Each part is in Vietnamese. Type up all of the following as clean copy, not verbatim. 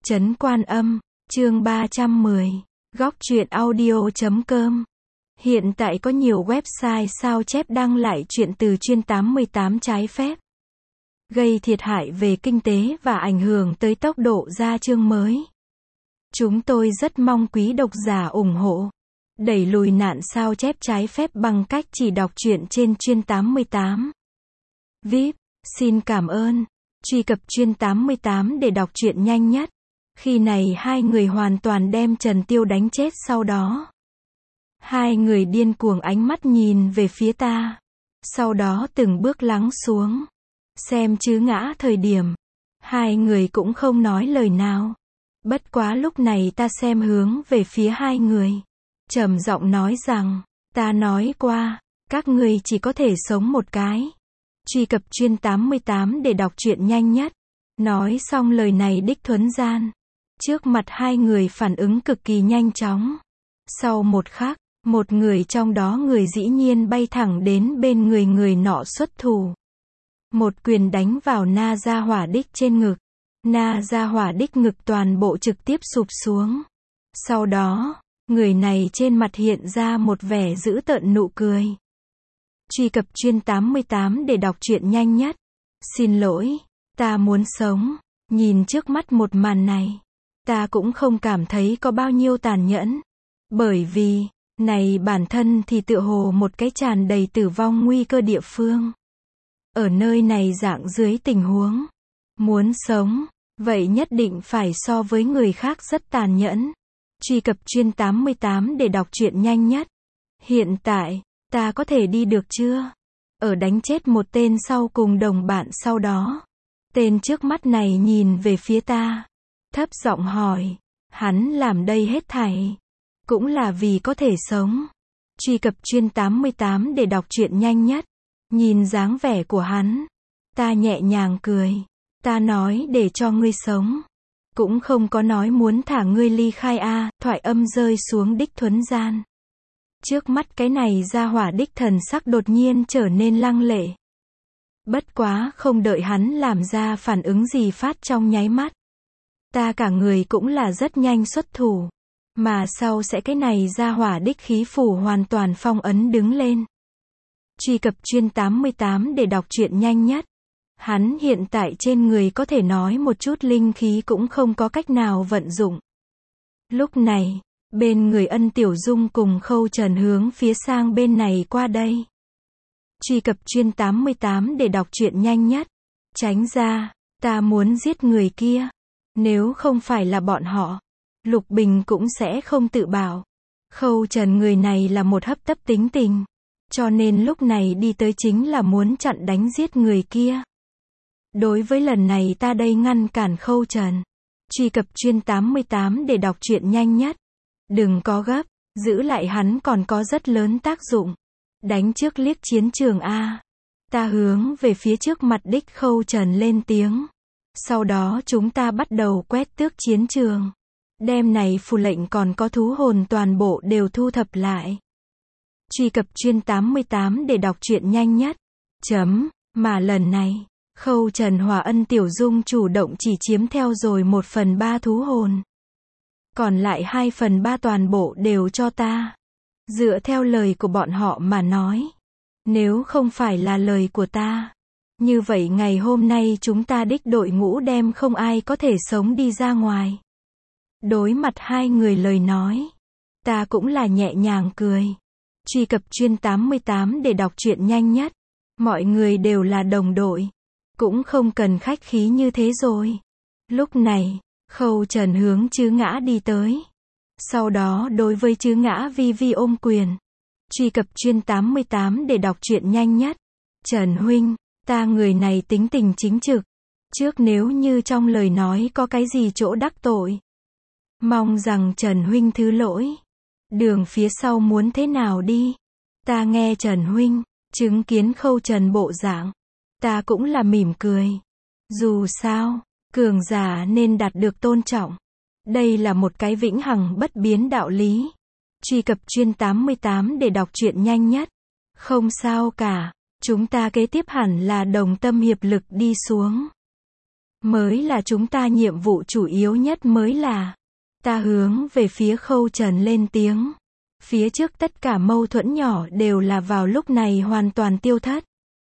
Trấn Quan Âm, chương 310, góc truyện audio.com. Hiện tại có nhiều website sao chép đăng lại truyện từ chuyên 88 trái phép, gây thiệt hại về kinh tế và ảnh hưởng tới tốc độ ra chương mới. Chúng tôi rất mong quý độc giả ủng hộ, đẩy lùi nạn sao chép trái phép bằng cách chỉ đọc truyện trên chuyên 88. VIP, xin cảm ơn. Truy cập chuyên 88 để đọc truyện nhanh nhất. Khi này hai người hoàn toàn đem Trần Tiêu đánh chết sau đó. Hai người điên cuồng ánh mắt nhìn về phía ta. Sau đó từng bước lắng xuống. Xem chứ ngã thời điểm. Hai người cũng không nói lời nào. Bất quá lúc này ta xem hướng về phía hai người. Trầm giọng nói rằng, ta nói qua, các ngươi chỉ có thể sống một cái. Truy cập chuyên 88 để đọc truyện nhanh nhất. Nói xong lời này đích thuấn gian. Trước mặt hai người phản ứng cực kỳ nhanh chóng. Sau một khắc, một người trong đó người dĩ nhiên bay thẳng đến bên người nọ xuất thủ. Một quyền đánh vào Na Gia Hỏa Đích trên ngực. Na Gia Hỏa Đích ngực toàn bộ trực tiếp sụp xuống. Sau đó, người này trên mặt hiện ra một vẻ dữ tợn nụ cười. Truy cập chuyên 88 để đọc truyện nhanh nhất. Xin lỗi, ta muốn sống. Nhìn trước mắt một màn này, ta cũng không cảm thấy có bao nhiêu tàn nhẫn. Bởi vì, này bản thân thì tựa hồ một cái tràn đầy tử vong nguy cơ địa phương. Ở nơi này dạng dưới tình huống, muốn sống, vậy nhất định phải so với người khác rất tàn nhẫn. Truy cập chuyên 88 để đọc truyện nhanh nhất. Hiện tại, ta có thể đi được chưa? Ở đánh chết một tên sau cùng đồng bạn sau đó. Tên trước mắt này nhìn về phía ta. Thấp giọng hỏi. Hắn làm đây hết thảy. Cũng là vì có thể sống. Truy cập chuyên 88 để đọc truyện nhanh nhất. Nhìn dáng vẻ của hắn. Ta nhẹ nhàng cười. Ta nói để cho ngươi sống. Cũng không có nói muốn thả ngươi ly khai a. Thoại âm rơi xuống đích thuấn gian. Trước mắt cái này Gia Hỏa Đích thần sắc đột nhiên trở nên lăng lệ. Bất quá không đợi hắn làm ra phản ứng gì phát trong nháy mắt. Ta cả người cũng là rất nhanh xuất thủ. Mà sau sẽ cái này Gia Hỏa Đích khí phủ hoàn toàn phong ấn đứng lên. Truy cập chuyên 88 để đọc truyện nhanh nhất. Hắn hiện tại trên người có thể nói một chút linh khí cũng không có cách nào vận dụng. Lúc này, bên người Ân Tiểu Dung cùng Khâu Trần hướng phía sang bên này qua đây. Truy cập chuyên 88 để đọc truyện nhanh nhất. Tránh ra, ta muốn giết người kia. Nếu không phải là bọn họ, Lục Bình cũng sẽ không tự bảo. Khâu Trần người này là một hấp tấp tính tình. Cho nên lúc này đi tới chính là muốn chặn đánh giết người kia. Đối với lần này ta đây ngăn cản Khâu Trần. Truy cập chuyên 88 để đọc truyện nhanh nhất. Đừng có gấp, giữ lại hắn còn có rất lớn tác dụng. Đánh trước liếc chiến trường a. Ta hướng về phía trước mặt đích Khâu Trần lên tiếng. Sau đó chúng ta bắt đầu quét tước chiến trường. Đêm này phù lệnh còn có thú hồn toàn bộ đều thu thập lại. Truy cập chuyên 88 để đọc truyện nhanh nhất. Mà lần này, Khâu Trần hòa Ân Tiểu Dung chủ động chỉ chiếm theo rồi 1/3 thú hồn. Còn lại 2/3 toàn bộ đều cho ta. Dựa theo lời của bọn họ mà nói. Nếu không phải là lời của ta. Như vậy ngày hôm nay chúng ta đích đội ngũ đem không ai có thể sống đi ra ngoài. Đối mặt hai người lời nói. Ta cũng là nhẹ nhàng cười. Truy cập chuyên 88 để đọc truyện nhanh nhất. Mọi người đều là đồng đội. Cũng không cần khách khí như thế rồi. Lúc này, Khâu Trần hướng Chứ Ngã đi tới. Sau đó đối với Chứ Ngã vi ôm quyền. Truy cập chuyên 88 để đọc truyện nhanh nhất. Trần huynh, ta người này tính tình chính trực. Trước nếu như trong lời nói có cái gì chỗ đắc tội. Mong rằng Trần huynh thứ lỗi. Đường phía sau muốn thế nào đi. Ta nghe Trần huynh, chứng kiến Khâu Trần bộ dạng. Ta cũng là mỉm cười. Dù sao, cường giả nên đạt được tôn trọng. Đây là một cái vĩnh hằng bất biến đạo lý. Truy cập chuyên 88 để đọc truyện nhanh nhất. Không sao cả, chúng ta kế tiếp hẳn là đồng tâm hiệp lực đi xuống. mới là chúng ta nhiệm vụ chủ yếu nhất mới là. Ta hướng về phía Khâu Trần lên tiếng. Phía trước tất cả mâu thuẫn nhỏ đều là vào lúc này hoàn toàn tiêu thất.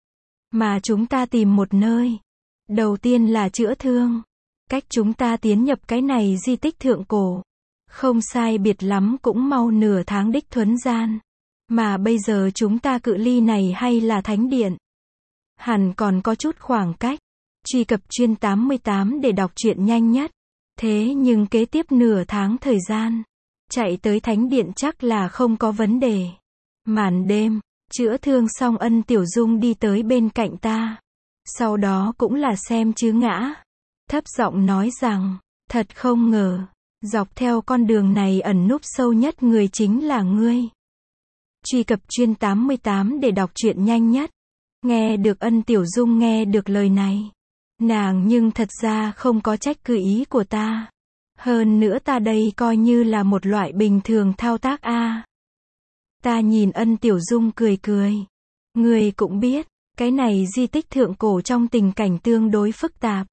Mà chúng ta tìm một nơi. Đầu tiên là chữa thương. Cách chúng ta tiến nhập cái này di tích thượng cổ. Không sai biệt lắm cũng mau nửa tháng đích thuấn gian. Mà bây giờ chúng ta cự ly này hay là thánh điện. Hẳn còn có chút khoảng cách. Truy cập chuyên 88 để đọc truyện nhanh nhất. Thế nhưng kế tiếp nửa tháng thời gian. Chạy tới thánh điện chắc là không có vấn đề. Màn đêm, chữa thương xong Ân Tiểu Dung đi tới bên cạnh ta. Sau đó cũng là xem chứ ngã. Thấp giọng nói rằng, thật không ngờ, dọc theo con đường này ẩn núp sâu nhất người chính là ngươi. Truy cập chuyên 88 để đọc truyện nhanh nhất. Nghe được Ân Tiểu Dung nghe được lời này. Nàng nhưng thật ra không có trách cứ ý của ta. Hơn nữa ta đây coi như là một loại bình thường thao tác a. Ta nhìn Ân Tiểu Dung cười cười. Ngươi cũng biết, cái này di tích thượng cổ trong tình cảnh tương đối phức tạp.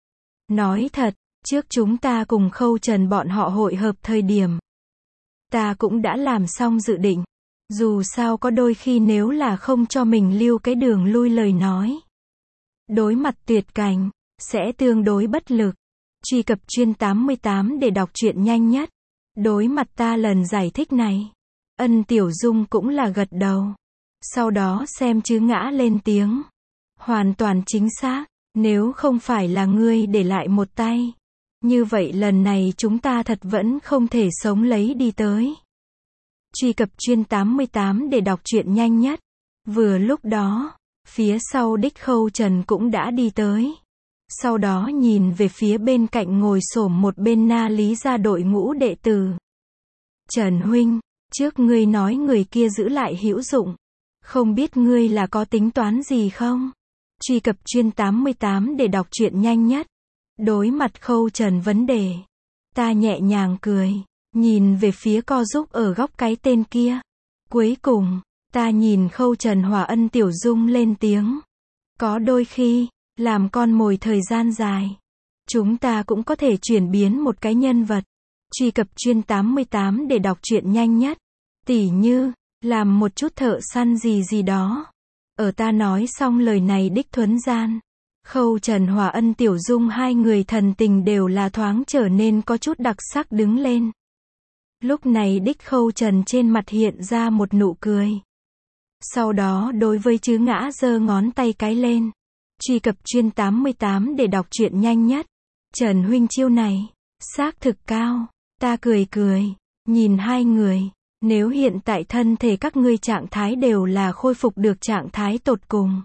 Nói thật, trước chúng ta cùng Khâu Trần bọn họ hội hợp thời điểm. Ta cũng đã làm xong dự định. Dù sao có đôi khi nếu là không cho mình lưu cái đường lui lời nói. Đối mặt tuyệt cảnh, sẽ tương đối bất lực. Truy cập chuyên 88 để đọc truyện nhanh nhất. Đối mặt ta lần giải thích này. Ân Tiểu Dung cũng là gật đầu. Sau đó xem chứ ngã lên tiếng. Hoàn toàn chính xác, nếu không phải là ngươi để lại một tay. Như vậy lần này chúng ta thật vẫn không thể sống lấy đi tới. Truy cập chuyên 88 để đọc truyện nhanh nhất. Vừa lúc đó, phía sau đích Khâu Trần cũng đã đi tới. Sau đó nhìn về phía bên cạnh ngồi xổm một bên Na Lý gia đội ngũ đệ tử. Trần huynh, trước ngươi nói người kia giữ lại hữu dụng. Không biết ngươi là có tính toán gì không? Truy cập chuyên 88 để đọc truyện nhanh nhất. Đối mặt Khâu Trần vấn đề. Ta nhẹ nhàng cười. Nhìn về phía co giúp ở góc cái tên kia. Cuối cùng, ta nhìn Khâu Trần hòa Ân Tiểu Dung lên tiếng. Có đôi khi, làm con mồi thời gian dài. Chúng ta cũng có thể chuyển biến một cái nhân vật. Truy cập chuyên 88 để đọc truyện nhanh nhất. Tỉ như, làm một chút thợ săn gì đó. Ở ta nói xong lời này đích thuấn gian. Khâu Trần hòa Ân Tiểu Dung hai người thần tình đều là thoáng trở nên có chút đặc sắc đứng lên. Lúc này đích Khâu Trần trên mặt hiện ra một nụ cười. Sau đó đối với chứ ngã giơ ngón tay cái lên. Truy cập chuyên 88 để đọc truyện nhanh nhất. Trần huynh chiêu này, xác thực cao. Ta cười cười, nhìn hai người. Nếu hiện tại thân thể các ngươi trạng thái đều là khôi phục được trạng thái tột cùng.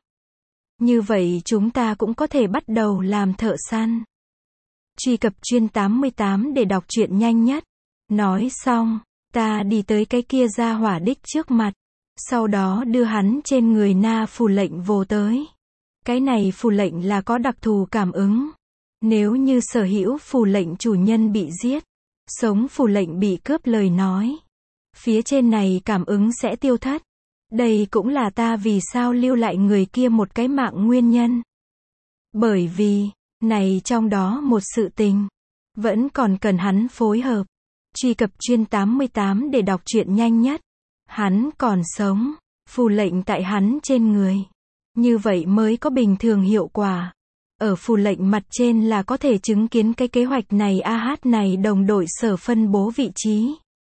Như vậy chúng ta cũng có thể bắt đầu làm thợ săn. Truy cập chuyên 88 để đọc truyện nhanh nhất. Nói xong, ta đi tới cái kia ra hỏa đích trước mặt. Sau đó đưa hắn trên người Na phù lệnh vồ tới. Cái này phù lệnh là có đặc thù cảm ứng. Nếu như sở hữu phù lệnh chủ nhân bị giết, sống phù lệnh bị cướp lời nói. Phía trên này cảm ứng sẽ tiêu thất. Đây cũng là ta vì sao lưu lại người kia một cái mạng nguyên nhân. Bởi vì, này trong đó một sự tình, vẫn còn cần hắn phối hợp. Truy cập chuyên 88 để đọc truyện nhanh nhất. Hắn còn sống, phù lệnh tại hắn trên người. Như vậy mới có bình thường hiệu quả. Ở phù lệnh mặt trên là có thể chứng kiến cái kế hoạch này AH này đồng đội sở phân bố vị trí.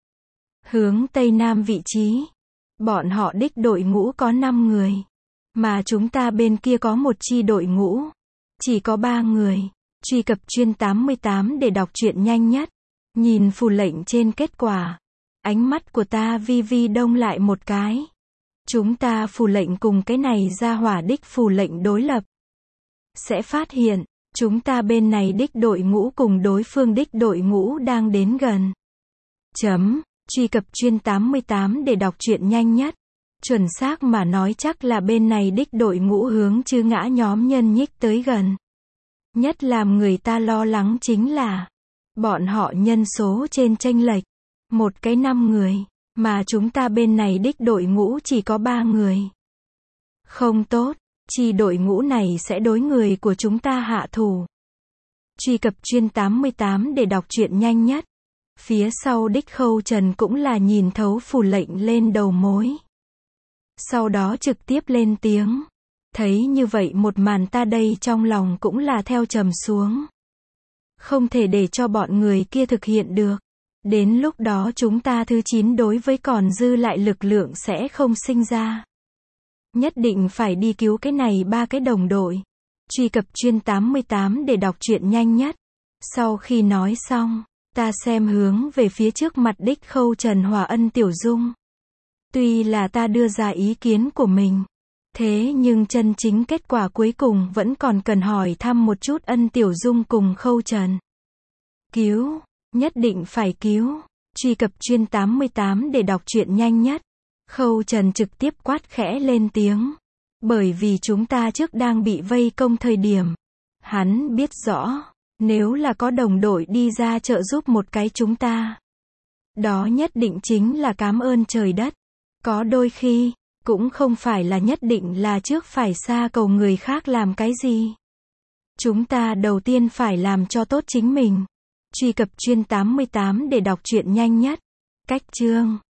Hướng Tây Nam vị trí. Bọn họ đích đội ngũ có 5 người. Mà chúng ta bên kia có một chi đội ngũ. Chỉ có 3 người. Truy cập chuyên 88 để đọc truyện nhanh nhất. Nhìn phù lệnh trên kết quả. Ánh mắt của ta vi đông lại một cái. Chúng ta phù lệnh cùng cái này ra hỏa đích phù lệnh đối lập. Sẽ phát hiện, chúng ta bên này đích đội ngũ cùng đối phương đích đội ngũ đang đến gần. Truy cập chuyên 88 để đọc truyện nhanh nhất. Chuẩn xác mà nói chắc là bên này đích đội ngũ hướng chứ ngã nhóm nhân nhích tới gần. Nhất làm người ta lo lắng chính là bọn họ nhân số trên chênh lệch. Một cái 5 người, mà chúng ta bên này đích đội ngũ chỉ có 3 người. Không tốt, chi đội ngũ này sẽ đối người của chúng ta hạ thủ. Truy cập chuyên 88 để đọc truyện nhanh nhất. Phía sau đích Khâu Trần cũng là nhìn thấu phủ lệnh lên đầu mối. Sau đó trực tiếp lên tiếng. Thấy như vậy một màn ta đây trong lòng cũng là theo trầm xuống. Không thể để cho bọn người kia thực hiện được. Đến lúc đó chúng ta thứ 9 đối với còn dư lại lực lượng sẽ không sinh ra. Nhất định phải đi cứu cái này 3 cái đồng đội. Truy cập chuyên 88 để đọc truyện nhanh nhất. Sau khi nói xong, ta xem hướng về phía trước mặt đích Khâu Trần Hòa Ân Tiểu Dung. Tuy là ta đưa ra ý kiến của mình, thế nhưng chân chính kết quả cuối cùng vẫn còn cần hỏi thăm một chút Ân Tiểu Dung cùng Khâu Trần. Cứu, nhất định phải cứu. Truy cập chuyên 88 để đọc truyện nhanh nhất. Khâu Trần trực tiếp quát khẽ lên tiếng. Bởi vì chúng ta trước đang bị vây công thời điểm, hắn biết rõ, nếu là có đồng đội đi ra trợ giúp một cái chúng ta, đó nhất định chính là cảm ơn trời đất. Có đôi khi, cũng không phải là nhất định là trước phải xa cầu người khác làm cái gì. Chúng ta đầu tiên phải làm cho tốt chính mình. Truy cập chuyên 88 để đọc truyện nhanh nhất. Cách chương